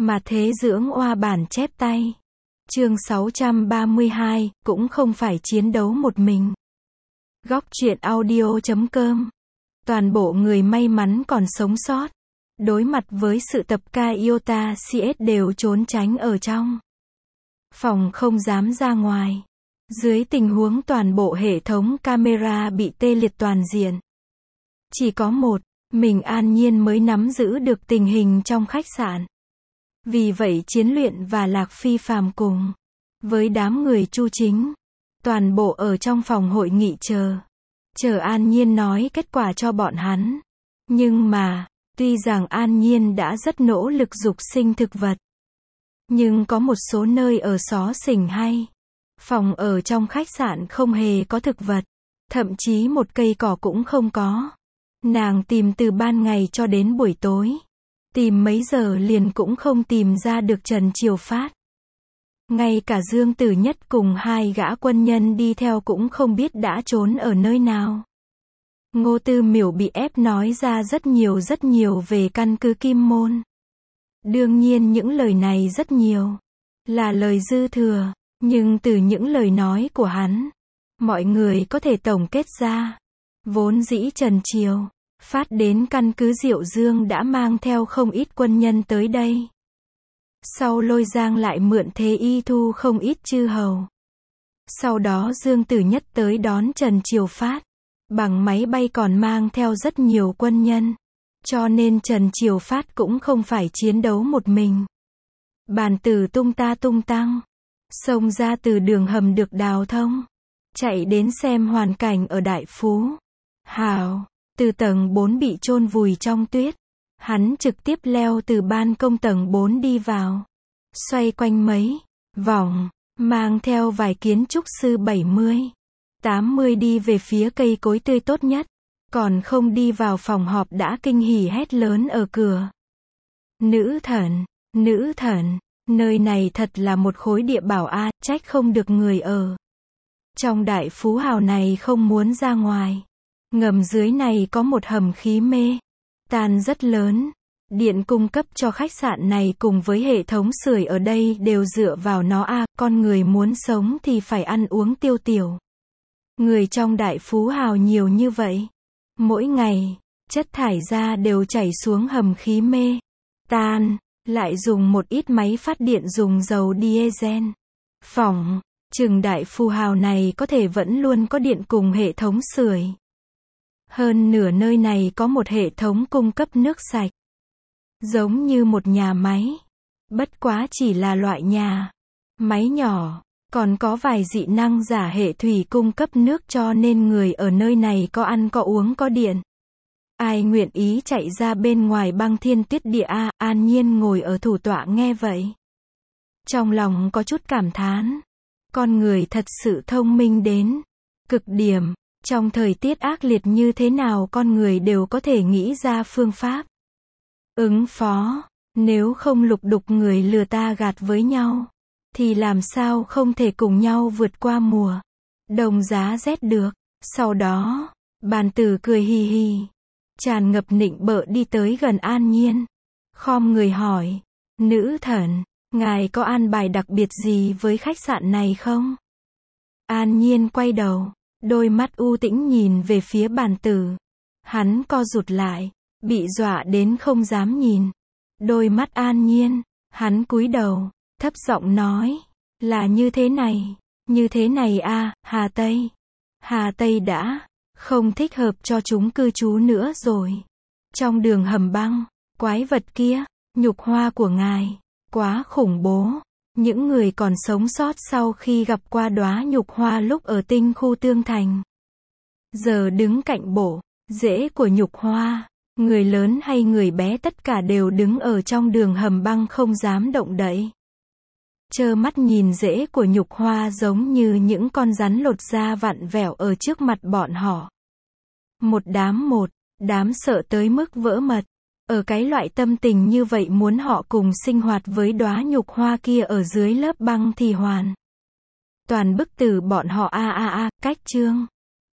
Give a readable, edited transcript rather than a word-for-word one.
Mà thế dưỡng oa bản chép tay. Chương 632, cũng không phải chiến đấu một mình. Góc truyện audio.com. Toàn bộ người may mắn còn sống sót, đối mặt với sự tập kích Iota CS đều trốn tránh ở trong phòng, không dám ra ngoài. Dưới tình huống toàn bộ hệ thống camera bị tê liệt toàn diện, chỉ có một mình An Nhiên mới nắm giữ được tình hình trong khách sạn. Vì vậy Chiến Luyện và Lạc Phi Phàm cùng với đám người Chu Chính, toàn bộ ở trong phòng hội nghị chờ An Nhiên nói kết quả cho bọn hắn. Nhưng mà, tuy rằng An Nhiên đã rất nỗ lực dục sinh thực vật, nhưng có một số nơi ở xó xỉnh hay phòng ở trong khách sạn không hề có thực vật, thậm chí một cây cỏ cũng không có. Nàng tìm từ ban ngày cho đến buổi tối, tìm mấy giờ liền cũng không tìm ra được Trần Triều Phát. Ngay cả Dương Tử Nhất cùng hai gã quân nhân đi theo cũng không biết đã trốn ở nơi nào. Ngô Tư Miểu bị ép nói ra rất nhiều về căn cứ Kim Môn. Đương nhiên những lời này rất nhiều là lời dư thừa, nhưng từ những lời nói của hắn, mọi người có thể tổng kết ra, vốn dĩ Trần Triều Phát đến căn cứ Diệu Dương đã mang theo không ít quân nhân tới đây. Sau Lôi Giang lại mượn thế y thu không ít chư hầu. Sau đó Dương Tử Nhất tới đón Trần Triều Phát, bằng máy bay còn mang theo rất nhiều quân nhân. Cho nên Trần Triều Phát cũng không phải chiến đấu một mình. Bàn tử tung ta tung tăng, xông ra từ đường hầm được đào thông, chạy đến xem hoàn cảnh ở Đại Phú Hào. Từ tầng 4 bị chôn vùi trong tuyết, hắn trực tiếp leo từ ban công tầng 4 đi vào, xoay quanh mấy vòng, mang theo vài kiến trúc sư 70-80 đi về phía cây cối tươi tốt nhất, còn không đi vào phòng họp đã kinh hỉ hét lớn ở cửa. Nữ thần, nơi này thật là một khối địa bảo a, trách không được người ở trong Đại Phú Hào này không muốn ra ngoài. Ngầm dưới này có một hầm khí mê tan rất lớn. Điện cung cấp cho khách sạn này cùng với hệ thống sưởi ở đây đều dựa vào nó a, con người muốn sống thì phải ăn uống tiêu tiểu. Người trong Đại Phú Hào nhiều như vậy, mỗi ngày, chất thải ra đều chảy xuống hầm khí mê tan, lại dùng một ít máy phát điện dùng dầu diesel. Phỏng chừng Đại Phú Hào này có thể vẫn luôn có điện cùng hệ thống sưởi. Hơn nửa nơi này có một hệ thống cung cấp nước sạch, giống như một nhà máy, bất quá chỉ là loại nhà máy nhỏ, còn có vài dị năng giả hệ thủy cung cấp nước cho nên người ở nơi này có ăn có uống có điện. Ai nguyện ý chạy ra bên ngoài băng thiên tuyết địa a? An Nhiên ngồi ở thủ tọa nghe vậy, trong lòng có chút cảm thán, con người thật sự thông minh đến cực điểm. Trong thời tiết ác liệt như thế nào con người đều có thể nghĩ ra phương pháp ứng phó. Nếu không lục đục người lừa ta gạt với nhau, thì làm sao không thể cùng nhau vượt qua mùa đông giá rét được. Sau đó, bàn tử cười hì hì, tràn ngập nịnh bợ đi tới gần An Nhiên, khom người hỏi, nữ thần, ngài có an bài đặc biệt gì với khách sạn này không? An Nhiên quay đầu, đôi mắt u tĩnh nhìn về phía bàn tử. Hắn co rụt lại, bị dọa đến không dám nhìn đôi mắt An Nhiên. Hắn cúi đầu, thấp giọng nói, là như thế này a, Hà Tây đã không thích hợp cho chúng cư trú nữa rồi. Trong đường hầm băng, quái vật kia, nhục hoa của ngài quá khủng bố. Những người còn sống sót sau khi gặp qua đóa nhục hoa lúc ở tinh khu Tương Thành, giờ đứng cạnh bộ rễ của nhục hoa, người lớn hay người bé tất cả đều đứng ở trong đường hầm băng không dám động đậy, trơ mắt nhìn rễ của nhục hoa giống như những con rắn lột da vặn vẹo ở trước mặt bọn họ. Một đám sợ tới mức vỡ mật. Ở cái loại tâm tình như vậy muốn họ cùng sinh hoạt với đóa nhục hoa kia ở dưới lớp băng thì hoàn toàn bức tử bọn họ a. Cách chương